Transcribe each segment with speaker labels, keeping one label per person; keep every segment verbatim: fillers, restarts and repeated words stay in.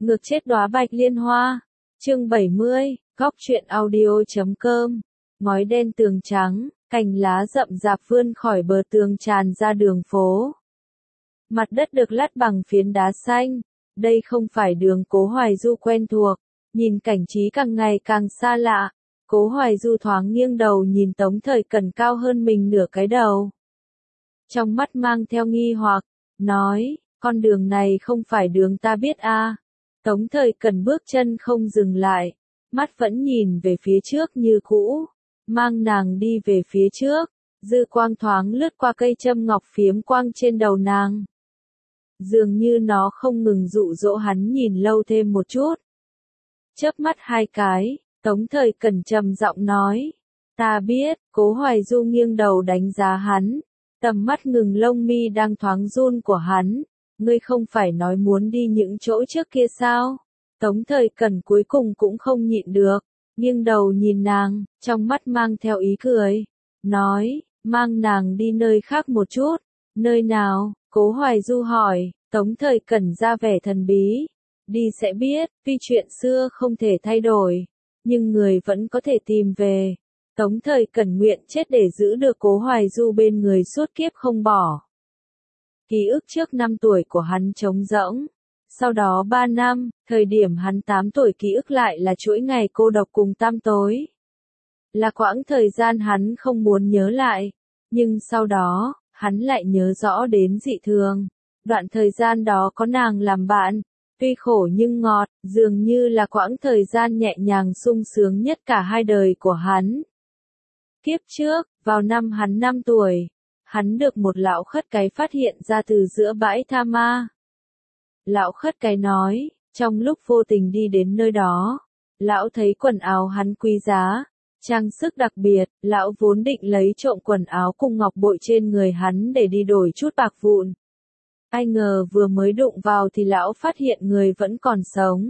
Speaker 1: Ngược chết đóa bạch liên hoa. Chương bảy mươi, góc truyện audio.com. Ngói đen tường trắng, cành lá rậm rạp vươn khỏi bờ tường tràn ra đường phố. Mặt đất được lát bằng phiến đá xanh. Đây không phải đường Cố Hoài Du quen thuộc. Nhìn cảnh trí càng ngày càng xa lạ. Cố Hoài Du thoáng nghiêng đầu nhìn Tống Thời Cẩn cao hơn mình nửa cái đầu. Trong mắt mang theo nghi hoặc, nói, con đường này không phải đường ta biết a. À. Tống Thời Cẩn bước chân không dừng lại, mắt vẫn nhìn về phía trước như cũ, mang nàng đi về phía trước, dư quang thoáng lướt qua cây châm ngọc phiếm quang trên đầu nàng. Dường như nó không ngừng dụ dỗ hắn nhìn lâu thêm một chút. Chớp mắt hai cái, Tống Thời Cẩn trầm giọng nói, ta biết. Cố Hoài Du nghiêng đầu đánh giá hắn, tầm mắt ngừng lông mi đang thoáng run của hắn. Ngươi không phải nói muốn đi những chỗ trước kia sao? Tống Thời Cẩn cuối cùng cũng không nhịn được, nghiêng đầu nhìn nàng, trong mắt mang theo ý cười, nói, mang nàng đi nơi khác một chút. Nơi nào? Cố Hoài Du hỏi. Tống Thời Cẩn ra vẻ thần bí, đi sẽ biết, tuy chuyện xưa không thể thay đổi, nhưng người vẫn có thể tìm về. Tống Thời Cẩn nguyện chết để giữ được Cố Hoài Du bên người suốt kiếp không bỏ. Ký ức trước năm tuổi của hắn trống rỗng. Sau đó ba năm, thời điểm hắn tám tuổi ký ức lại là chuỗi ngày cô độc cùng tăm tối. Là quãng thời gian hắn không muốn nhớ lại. Nhưng sau đó, hắn lại nhớ rõ đến dị thường. Đoạn thời gian đó có nàng làm bạn. Tuy khổ nhưng ngọt, dường như là quãng thời gian nhẹ nhàng sung sướng nhất cả hai đời của hắn. Kiếp trước, vào năm hắn năm tuổi, hắn được một lão khất cái phát hiện ra từ giữa bãi tha ma. Lão khất cái nói, trong lúc vô tình đi đến nơi đó, lão thấy quần áo hắn quý giá, trang sức đặc biệt, lão vốn định lấy trộm quần áo cùng ngọc bội trên người hắn để đi đổi chút bạc vụn. Ai ngờ vừa mới đụng vào thì lão phát hiện người vẫn còn sống.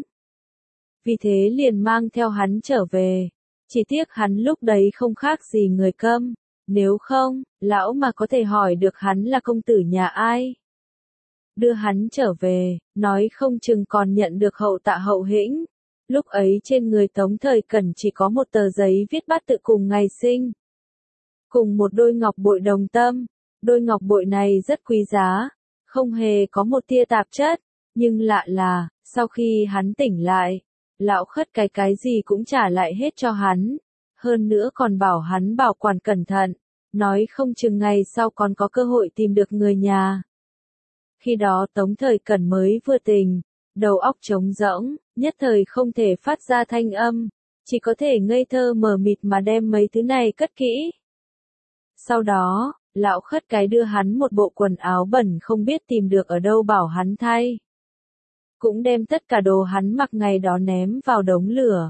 Speaker 1: Vì thế liền mang theo hắn trở về. Chỉ tiếc hắn lúc đấy không khác gì người câm. Nếu không, lão mà có thể hỏi được hắn là công tử nhà ai. Đưa hắn trở về, nói không chừng còn nhận được hậu tạ hậu hĩnh. Lúc ấy trên người Tống Thời Cẩn chỉ có một tờ giấy viết bát tự cùng ngày sinh. Cùng một đôi ngọc bội đồng tâm. Đôi ngọc bội này rất quý giá. Không hề có một tia tạp chất. Nhưng lạ là, sau khi hắn tỉnh lại, lão khất cái cái gì cũng trả lại hết cho hắn. Hơn nữa còn bảo hắn bảo quản cẩn thận. Nói không chừng ngày sau còn có cơ hội tìm được người nhà. Khi đó Tống Thời Cẩn mới vừa tỉnh, đầu óc trống rỗng, nhất thời không thể phát ra thanh âm, chỉ có thể ngây thơ mờ mịt mà đem mấy thứ này cất kỹ. Sau đó, lão khất cái đưa hắn một bộ quần áo bẩn không biết tìm được ở đâu bảo hắn thay. Cũng đem tất cả đồ hắn mặc ngày đó ném vào đống lửa.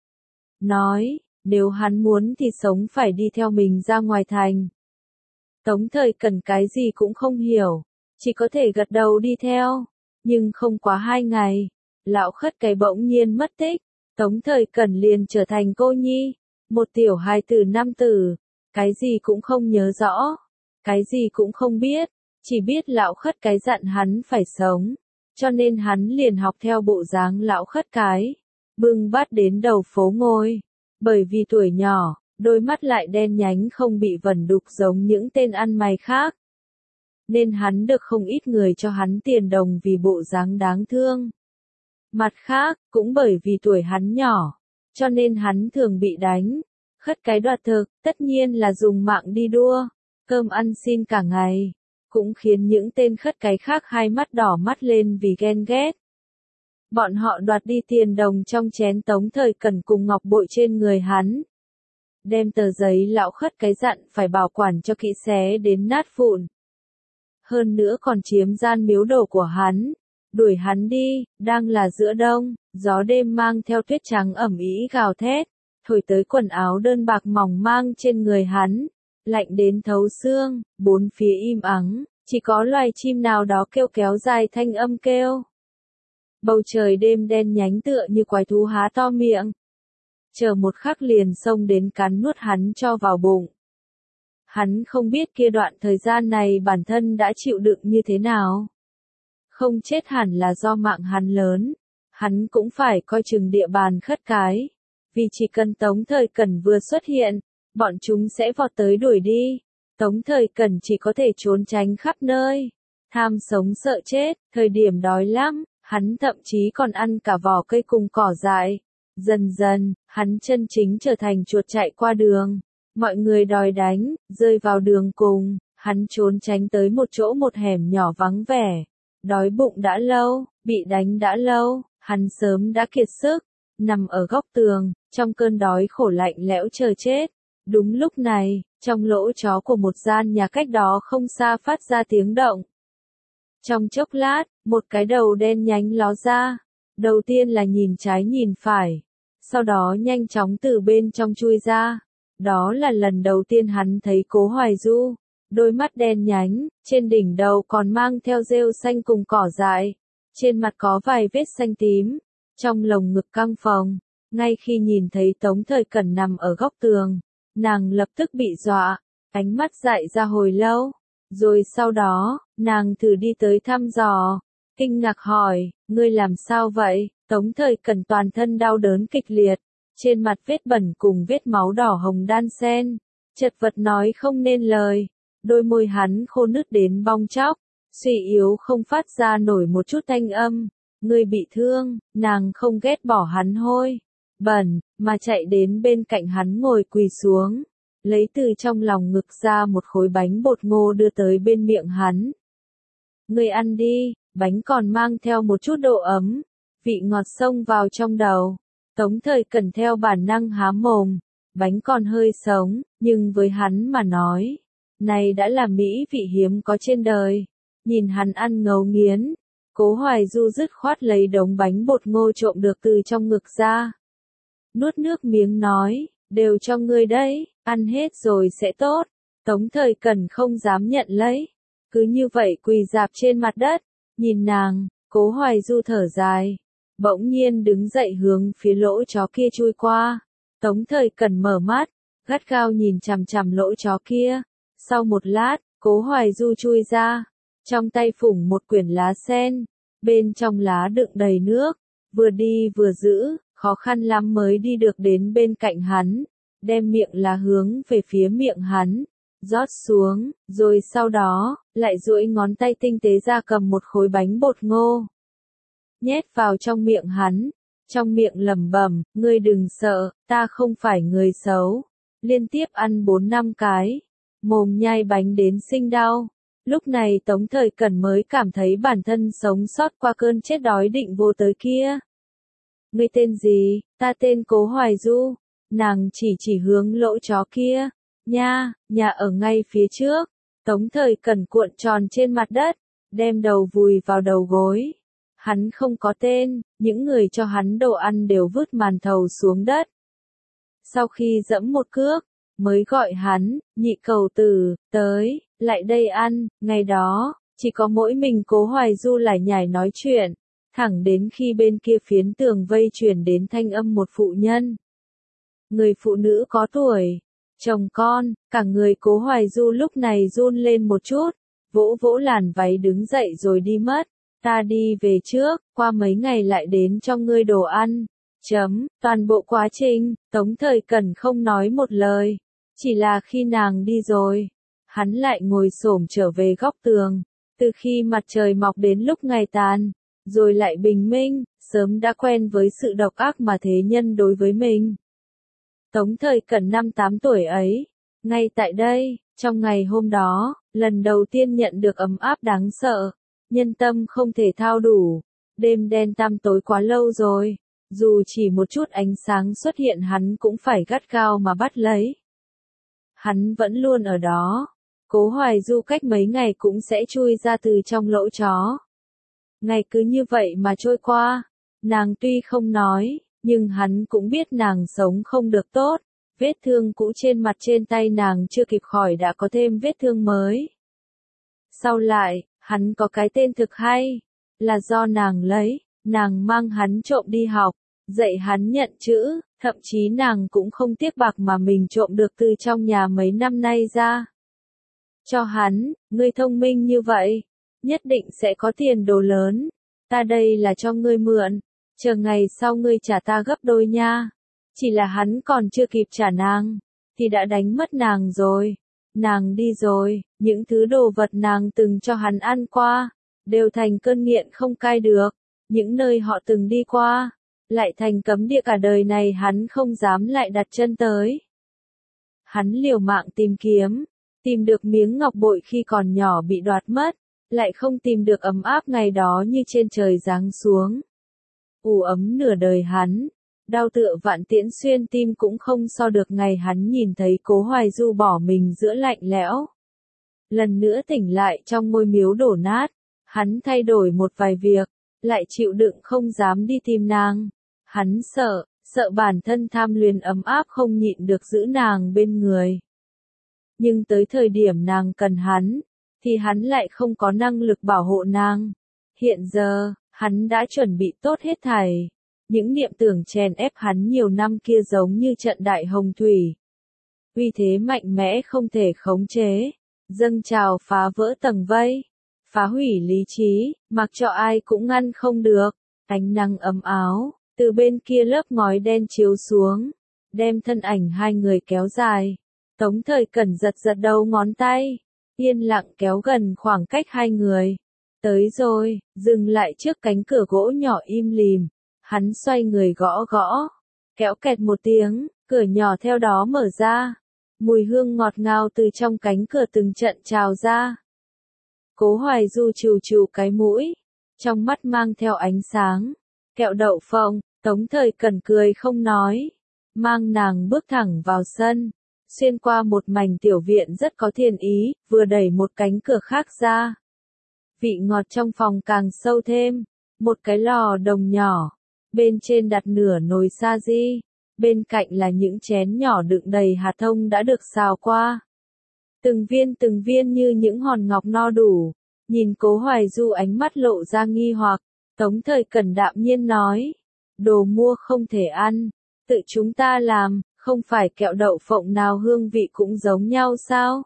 Speaker 1: Nói, nếu hắn muốn thì sống phải đi theo mình ra ngoài thành. Tống Thời Cẩn cái gì cũng không hiểu, chỉ có thể gật đầu đi theo. Nhưng không quá hai ngày, lão khất cái bỗng nhiên mất tích. Tống Thời Cẩn liền trở thành cô nhi, một tiểu hài tử năm tử, cái gì cũng không nhớ rõ, cái gì cũng không biết, chỉ biết lão khất cái dặn hắn phải sống, cho nên hắn liền học theo bộ dáng lão khất cái, bưng bát đến đầu phố ngồi. Bởi vì tuổi nhỏ, đôi mắt lại đen nhánh không bị vẩn đục giống những tên ăn mày khác. Nên hắn được không ít người cho hắn tiền đồng vì bộ dáng đáng thương. Mặt khác, cũng bởi vì tuổi hắn nhỏ, cho nên hắn thường bị đánh. Khất cái đoạt thực, tất nhiên là dùng mạng đi đua, cơm ăn xin cả ngày, cũng khiến những tên khất cái khác hai mắt đỏ mắt lên vì ghen ghét. Bọn họ đoạt đi tiền đồng trong chén Tống Thời Cẩn cùng ngọc bội trên người hắn. Đem tờ giấy lão khất cái dặn phải bảo quản cho kỹ xé đến nát vụn. Hơn nữa còn chiếm gian miếu đồ của hắn. Đuổi hắn đi, đang là giữa đông, gió đêm mang theo tuyết trắng ẩm ý gào thét, thổi tới quần áo đơn bạc mỏng mang trên người hắn. Lạnh đến thấu xương, bốn phía im ắng, chỉ có loài chim nào đó kêu kéo dài thanh âm kêu. Bầu trời đêm đen nhánh tựa như quái thú há to miệng. Chờ một khắc liền xông đến cắn nuốt hắn cho vào bụng. Hắn không biết kia đoạn thời gian này bản thân đã chịu đựng như thế nào. Không chết hẳn là do mạng hắn lớn. hắn cũng phải coi chừng địa bàn khất cái. Vì chỉ cần Tống Thời Cẩn vừa xuất hiện, bọn chúng sẽ vọt tới đuổi đi. Tống Thời Cẩn chỉ có thể trốn tránh khắp nơi. Tham sống sợ chết, thời điểm đói lắm, hắn thậm chí còn ăn cả vỏ cây cùng cỏ dại. Dần dần, hắn chân chính trở thành chuột chạy qua đường. Mọi người đòi đánh, rơi vào đường cùng, hắn trốn tránh tới một chỗ một hẻm nhỏ vắng vẻ. Đói bụng đã lâu, bị đánh đã lâu, hắn sớm đã kiệt sức, nằm ở góc tường, trong cơn đói khổ lạnh lẽo chờ chết. Đúng lúc này, trong lỗ chó của một gian nhà cách đó không xa phát ra tiếng động. Trong chốc lát, một cái đầu đen nhánh ló ra. Đầu tiên là nhìn trái nhìn phải, sau đó nhanh chóng từ bên trong chui ra. Đó là lần đầu tiên hắn thấy Cố Hoài Du. Đôi mắt đen nhánh, trên đỉnh đầu còn mang theo rêu xanh cùng cỏ dại. Trên mặt có vài vết xanh tím, trong lồng ngực căng phồng. Ngay khi nhìn thấy Tống Thời Cẩn nằm ở góc tường, nàng lập tức bị dọa, ánh mắt dại ra hồi lâu. Rồi sau đó, nàng thử đi tới thăm dò, kinh ngạc hỏi, ngươi làm sao vậy? Tống Thời Cẩn toàn thân đau đớn kịch liệt, trên mặt vết bẩn cùng vết máu đỏ hồng đan xen, chật vật nói không nên lời, đôi môi hắn khô nứt đến bong tróc, suy yếu không phát ra nổi một chút thanh âm. Ngươi bị thương, nàng không ghét bỏ hắn hôi bẩn, mà chạy đến bên cạnh hắn ngồi quỳ xuống, lấy từ trong lòng ngực ra một khối bánh bột ngô đưa tới bên miệng hắn. Ngươi ăn đi, bánh còn mang theo một chút độ ấm, vị ngọt xông vào trong đầu. Tống Thời Cẩn theo bản năng há mồm, bánh còn hơi sống, nhưng với hắn mà nói, này đã là mỹ vị hiếm có trên đời. Nhìn hắn ăn ngấu nghiến, Cố Hoài Du dứt khoát lấy đống bánh bột ngô trộm được từ trong ngực ra. Nuốt nước miếng nói, đều cho ngươi đấy, ăn hết rồi sẽ tốt. Tống Thời Cẩn không dám nhận lấy, cứ như vậy quỳ rạp trên mặt đất, nhìn nàng. Cố Hoài Du thở dài, bỗng nhiên đứng dậy hướng phía lỗ chó kia chui qua. Tống Thời Cẩn mở mắt, gắt gao nhìn chằm chằm lỗ chó kia. Sau một lát, Cố Hoài Du chui ra, trong tay phủng một quyển lá sen, bên trong lá đựng đầy nước, vừa đi vừa giữ, khó khăn lắm mới đi được đến bên cạnh hắn, đem miệng lá hướng về phía miệng hắn, rót xuống, rồi sau đó, lại duỗi ngón tay tinh tế ra cầm một khối bánh bột ngô, nhét vào trong miệng hắn, trong miệng lẩm bẩm, ngươi đừng sợ, ta không phải người xấu. Liên tiếp ăn bốn năm cái, mồm nhai bánh đến sinh đau. Lúc này Tống Thời Cẩn mới cảm thấy bản thân sống sót qua cơn chết đói định vô tới kia. Ngươi tên gì? Ta tên Cố Hoài Du. Nàng chỉ chỉ hướng lỗ chó kia. Nha, nhà ở ngay phía trước. Tống Thời Cẩn cuộn tròn trên mặt đất, đem đầu vùi vào đầu gối. Hắn không có tên, những người cho hắn đồ ăn đều vứt màn thầu xuống đất. Sau khi dẫm một cước, mới gọi hắn, nhị cầu tử, tới, lại đây ăn. Ngày đó, chỉ có mỗi mình Cố Hoài Du lải nhải nói chuyện, thẳng đến khi bên kia phiến tường vây truyền đến thanh âm một phụ nhân. Người phụ nữ có tuổi, chồng con, cả người Cố Hoài Du lúc này run lên một chút, vỗ vỗ làn váy đứng dậy rồi đi mất. Ta đi về trước, qua mấy ngày lại đến cho ngươi đồ ăn. Chấm, toàn bộ quá trình, Tống Thời Cẩn không nói một lời. Chỉ là khi nàng đi rồi, hắn lại ngồi xổm trở về góc tường. Từ khi mặt trời mọc đến lúc ngày tàn, rồi lại bình minh, sớm đã quen với sự độc ác mà thế nhân đối với mình. Tống Thời Cẩn năm tám tuổi ấy, ngay tại đây, trong ngày hôm đó, lần đầu tiên nhận được ấm áp đáng sợ. Nhân tâm không thể thao đủ, đêm đen tăm tối quá lâu rồi, dù chỉ một chút ánh sáng xuất hiện hắn cũng phải gắt gao mà bắt lấy. Hắn vẫn luôn ở đó, Cố Hoài Du cách mấy ngày cũng sẽ chui ra từ trong lỗ chó. Ngày cứ như vậy mà trôi qua, nàng tuy không nói, nhưng hắn cũng biết nàng sống không được tốt, vết thương cũ trên mặt trên tay nàng chưa kịp khỏi đã có thêm vết thương mới. Sau lại, hắn có cái tên thực hay, là do nàng lấy, nàng mang hắn trộm đi học, dạy hắn nhận chữ, thậm chí nàng cũng không tiếc bạc mà mình trộm được từ trong nhà mấy năm nay ra. Cho hắn, ngươi thông minh như vậy, nhất định sẽ có tiền đồ lớn, ta đây là cho ngươi mượn, chờ ngày sau ngươi trả ta gấp đôi nha. Chỉ là hắn còn chưa kịp trả nàng, thì đã đánh mất nàng rồi. Nàng đi rồi, những thứ đồ vật nàng từng cho hắn ăn qua, đều thành cơn nghiện không cai được. Những nơi họ từng đi qua, lại thành cấm địa cả đời này hắn không dám lại đặt chân tới. Hắn liều mạng tìm kiếm, tìm được miếng ngọc bội khi còn nhỏ bị đoạt mất, lại không tìm được ấm áp ngày đó như trên trời giáng xuống. U ấm nửa đời hắn, đau tựa vạn tiễn xuyên tim cũng không so được ngày hắn nhìn thấy Cố Hoài Du bỏ mình giữa lạnh lẽo. Lần nữa tỉnh lại trong ngôi miếu đổ nát, hắn thay đổi một vài việc, lại chịu đựng không dám đi tìm nàng. Hắn sợ, sợ bản thân tham luyến ấm áp không nhịn được giữ nàng bên người. Nhưng tới thời điểm nàng cần hắn, thì hắn lại không có năng lực bảo hộ nàng. Hiện giờ, hắn đã chuẩn bị tốt hết thảy. Những niệm tưởng chèn ép hắn nhiều năm kia giống như trận đại hồng thủy. Uy thế mạnh mẽ không thể khống chế, dâng trào phá vỡ tầng vây, phá hủy lý trí, mặc cho ai cũng ngăn không được. Ánh nắng ấm áo, từ bên kia lớp ngói đen chiếu xuống, đem thân ảnh hai người kéo dài. Tống Thời Cẩn giật giật đầu ngón tay, yên lặng kéo gần khoảng cách hai người. Tới rồi, dừng lại trước cánh cửa gỗ nhỏ im lìm, hắn xoay người gõ gõ, kéo kẹt một tiếng, cửa nhỏ theo đó mở ra. Mùi hương ngọt ngào từ trong cánh cửa từng trận trào ra. Cố Hoài Du trù trù cái mũi, trong mắt mang theo ánh sáng. Kẹo đậu phộng, Tống Thời Cẩn cười không nói, mang nàng bước thẳng vào sân, xuyên qua một mảnh tiểu viện rất có thiên ý, vừa đẩy một cánh cửa khác ra. Vị ngọt trong phòng càng sâu thêm, một cái lò đồng nhỏ, bên trên đặt nửa nồi sa di, bên cạnh là những chén nhỏ đựng đầy hạt thông đã được xào qua. Từng viên từng viên như những hòn ngọc no đủ, nhìn Cố Hoài Du ánh mắt lộ ra nghi hoặc, Tống Thời Cẩn đạm nhiên nói, đồ mua không thể ăn, tự chúng ta làm, không phải kẹo đậu phộng nào hương vị cũng giống nhau sao?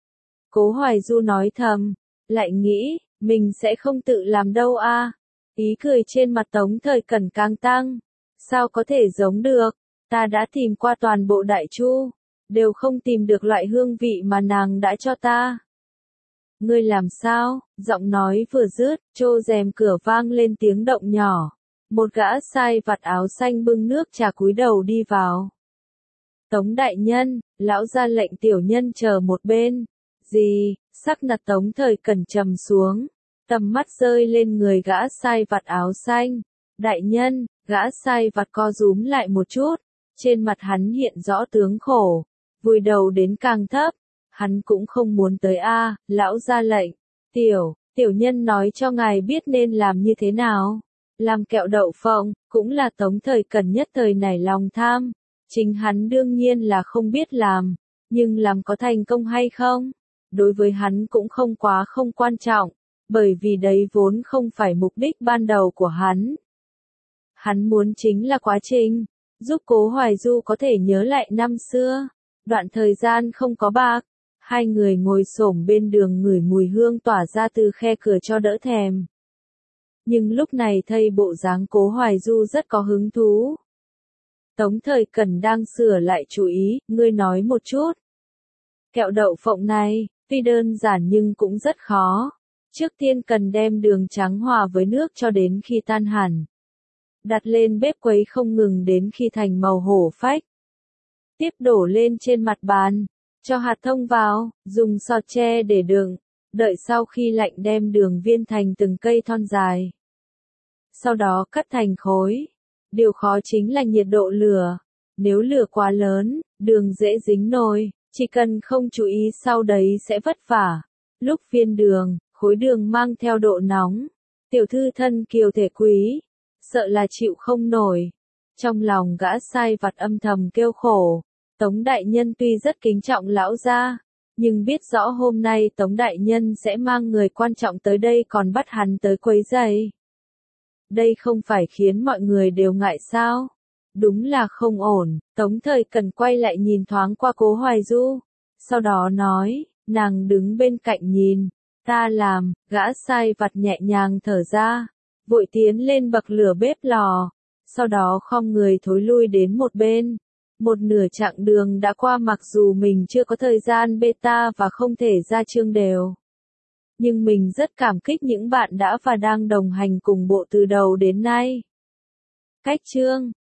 Speaker 1: Cố Hoài Du nói thầm, lại nghĩ, mình sẽ không tự làm đâu a. Ý cười trên mặt Tống Thời Cẩn càng tăng, sao có thể giống được, ta đã tìm qua toàn bộ Đại Chu, đều không tìm được loại hương vị mà nàng đã cho ta. Ngươi làm sao? Giọng nói vừa dứt, trô rèm cửa vang lên tiếng động nhỏ. Một gã sai vặt áo xanh bưng nước trà cúi đầu đi vào. Tống đại nhân, lão ra lệnh tiểu nhân chờ một bên. Gì? Sắc mặt Tống Thời Cẩn trầm xuống, tầm mắt rơi lên người gã sai vặt áo xanh. Đại nhân, gã sai vặt co rúm lại một chút, trên mặt hắn hiện rõ tướng khổ, vùi đầu đến càng thấp. Hắn cũng không muốn tới a, lão ra lệnh. Tiểu, tiểu nhân nói cho ngài biết nên làm như thế nào. Làm kẹo đậu phộng, cũng là Tống Thời Cẩn nhất thời nảy lòng tham. Chính hắn đương nhiên là không biết làm, nhưng làm có thành công hay không, đối với hắn cũng không quá không quan trọng, bởi vì đấy vốn không phải mục đích ban đầu của hắn. Hắn muốn chính là quá trình, giúp Cố Hoài Du có thể nhớ lại năm xưa, đoạn thời gian không có bạc. Hai người ngồi xổm bên đường ngửi mùi hương tỏa ra từ khe cửa cho đỡ thèm. Nhưng lúc này thấy bộ dáng Cố Hoài Du rất có hứng thú. Tống Thời Cẩn đang sửa lại chú ý, ngươi nói một chút. Kẹo đậu phộng này, tuy đơn giản nhưng cũng rất khó. Trước tiên cần đem đường trắng hòa với nước cho đến khi tan hẳn. Đặt lên bếp quấy không ngừng đến khi thành màu hổ phách. Tiếp đổ lên trên mặt bàn. Cho hạt thông vào, dùng sọt tre để đựng, đợi sau khi lạnh đem đường viên thành từng cây thon dài. Sau đó cắt thành khối. Điều khó chính là nhiệt độ lửa. Nếu lửa quá lớn, đường dễ dính nồi, chỉ cần không chú ý sau đấy sẽ vất vả. Lúc viên đường, khối đường mang theo độ nóng, tiểu thư thân kiều thể quý, sợ là chịu không nổi. Trong lòng gã sai vặt âm thầm kêu khổ. Tống đại nhân tuy rất kính trọng lão gia, nhưng biết rõ hôm nay Tống đại nhân sẽ mang người quan trọng tới đây còn bắt hắn tới quấy rầy. Đây không phải khiến mọi người đều ngại sao? Đúng là không ổn. Tống Thời Cẩn quay lại nhìn thoáng qua Cố Hoài Du, sau đó nói, nàng đứng bên cạnh nhìn, ta làm. Gã sai vặt nhẹ nhàng thở ra, vội tiến lên bậc lửa bếp lò, sau đó khom người thối lui đến một bên. Một nửa chặng đường đã qua, mặc dù mình chưa có thời gian beta và không thể ra chương đều. Nhưng mình rất cảm kích những bạn đã và đang đồng hành cùng bộ từ đầu đến nay. Cách chương